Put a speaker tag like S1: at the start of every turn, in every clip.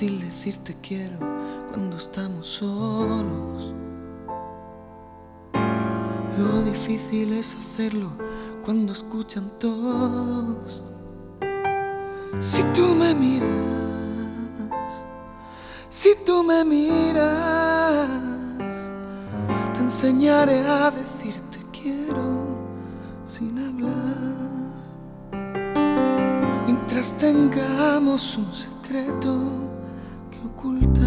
S1: fácil decir te quiero cuando estamos solos. Lo difícil es hacerlo cuando escuchan todos. Si tú me miras, si tú me miras, te enseñaré a decir te quiero sin hablar. Mientras tengamos un secreto que ocultar.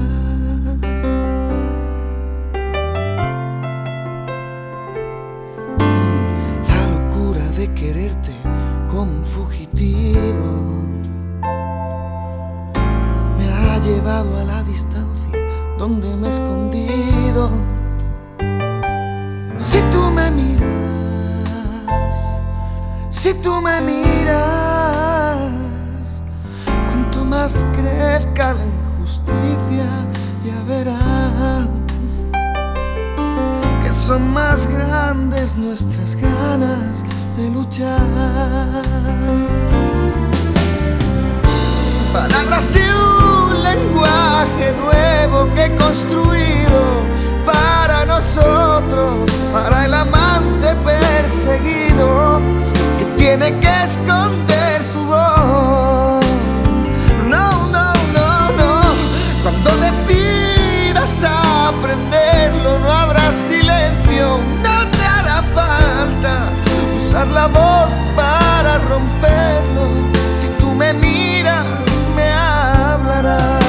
S1: La locura de quererte como un fugitivo me ha llevado a la distancia donde me he escondido. Si tú me miras, si tú me miras, cuanto más crezca la injusticia, ya verás que son más grandes nuestras ganas de luchar. Palabras de un lenguaje nuevo que he construido para nosotros, para el amante perseguido que tiene que esconder su voz. No, no, no, no. Cuando decidas aprenderlo, no habrá silencio, no te hará falta usar la voz para romperlo. Si tú me miras, me hablarás.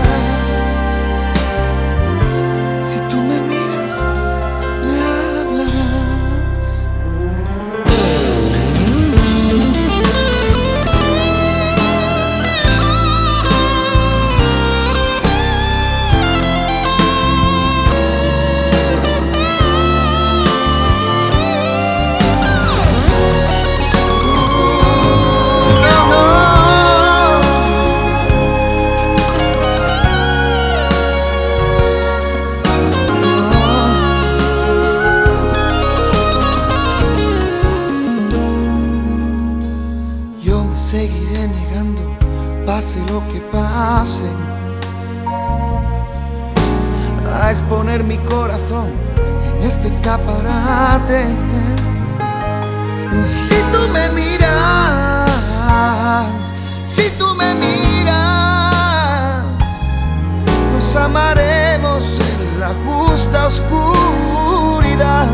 S1: Si tú me miras, me hablarás. Seguiré negando, pase lo que pase, a exponer mi corazón en este escaparate. Si tú me miras, si tú me miras, nos amaremos en la justa oscuridad,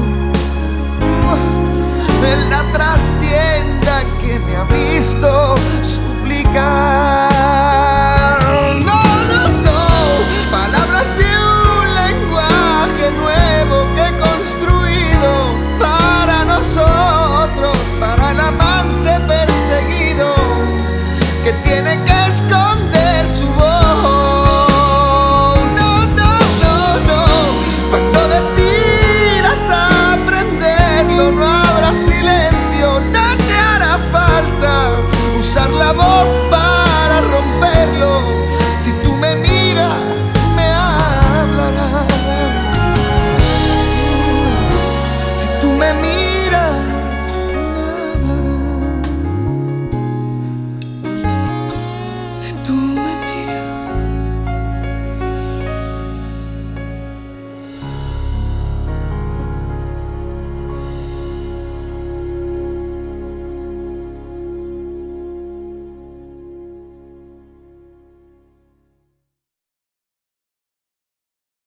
S1: en la trastienda que me ha visto suplicar.